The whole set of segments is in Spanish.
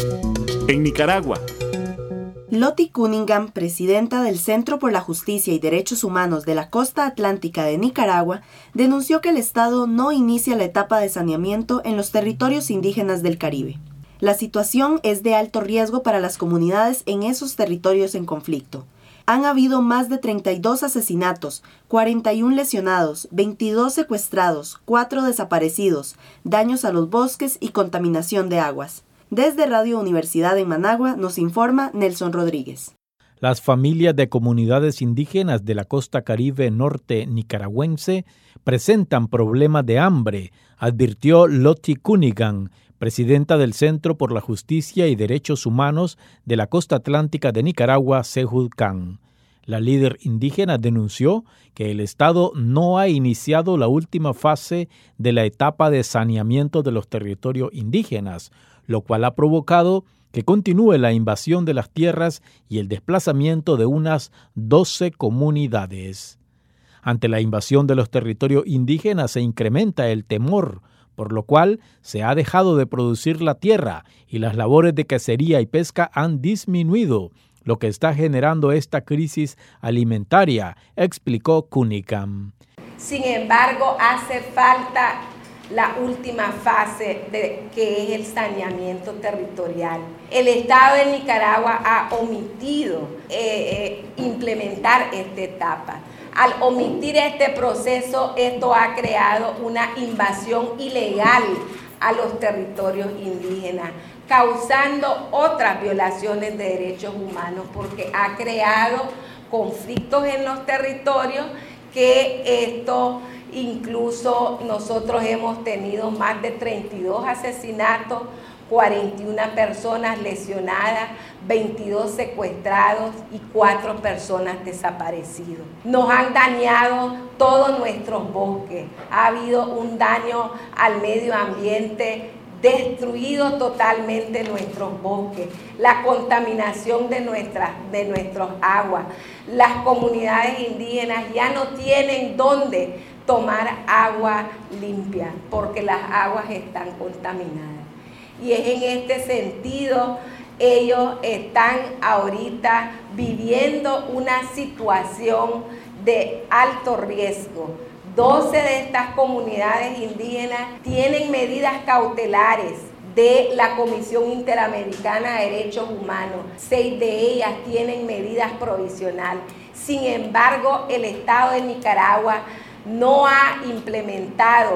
En Nicaragua. Lottie Cunningham, presidenta del Centro por la Justicia y Derechos Humanos de la Costa Atlántica de Nicaragua, denunció que el Estado no inicia la etapa de saneamiento en los territorios indígenas del Caribe. La situación es de alto riesgo para las comunidades en esos territorios en conflicto. Han habido más de 32 asesinatos, 41 lesionados, 22 secuestrados, 4 desaparecidos, daños a los bosques y contaminación de aguas. Desde Radio Universidad en Managua nos informa Nelson Rodríguez. Las familias de comunidades indígenas de la costa caribe norte nicaragüense presentan problemas de hambre, advirtió Lottie Cunningham, presidenta del Centro por la Justicia y Derechos Humanos de la Costa Atlántica de Nicaragua, CEJUDCAN. La líder indígena denunció que el Estado no ha iniciado la última fase de la etapa de saneamiento de los territorios indígenas, lo cual ha provocado que continúe la invasión de las tierras y el desplazamiento de unas 12 comunidades. Ante la invasión de los territorios indígenas se incrementa el temor, por lo cual se ha dejado de producir la tierra y las labores de cacería y pesca han disminuido, lo que está generando esta crisis alimentaria, explicó Cunningham. Sin embargo, hace falta la última fase que es el saneamiento territorial. El Estado de Nicaragua ha omitido implementar esta etapa. Al omitir este proceso, esto ha creado una invasión ilegal a los territorios indígenas, causando otras violaciones de derechos humanos, porque ha creado conflictos en los territorios que esto incluso nosotros hemos tenido más de 32 asesinatos, 41 personas lesionadas, 22 secuestrados y 4 personas desaparecidos. Nos han dañado todos nuestros bosques, ha habido un daño al medio ambiente, destruido totalmente nuestros bosques, la contaminación de nuestras aguas. Las comunidades indígenas ya no tienen dónde tomar agua limpia porque las aguas están contaminadas. Y es en este sentido, ellos están ahorita viviendo una situación de alto riesgo. 12 de estas comunidades indígenas tienen medidas cautelares de la Comisión Interamericana de Derechos Humanos. 6 de ellas tienen medidas provisionales. Sin embargo, el Estado de Nicaragua no ha implementado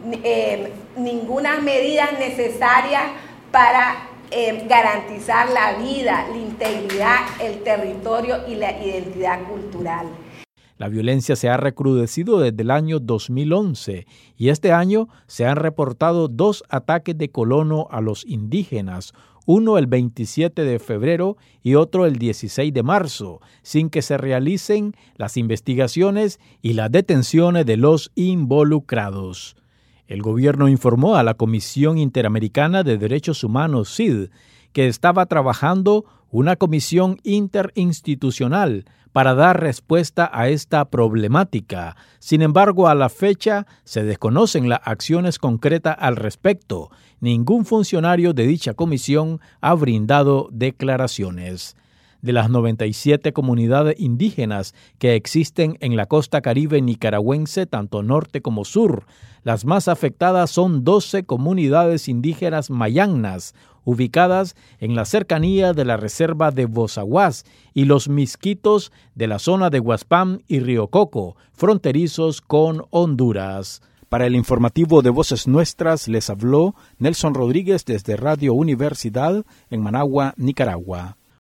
ninguna medida necesaria para garantizar la vida, la integridad, el territorio y la identidad cultural. La violencia se ha recrudecido desde el año 2011 y este año se han reportado 2 ataques de colono a los indígenas, uno el 27 de febrero y otro el 16 de marzo, sin que se realicen las investigaciones y las detenciones de los involucrados. El gobierno informó a la Comisión Interamericana de Derechos Humanos, CID, que estaba trabajando una comisión interinstitucional para dar respuesta a esta problemática. Sin embargo, a la fecha se desconocen las acciones concretas al respecto. Ningún funcionario de dicha comisión ha brindado declaraciones. De las 97 comunidades indígenas que existen en la costa caribe nicaragüense, tanto norte como sur, las más afectadas son 12 comunidades indígenas mayangnas, ubicadas en la cercanía de la reserva de Bozaguas y los Misquitos de la zona de Guaspam y Río Coco, fronterizos con Honduras. Para el informativo de Voces Nuestras les habló Nelson Rodríguez desde Radio Universidad en Managua, Nicaragua.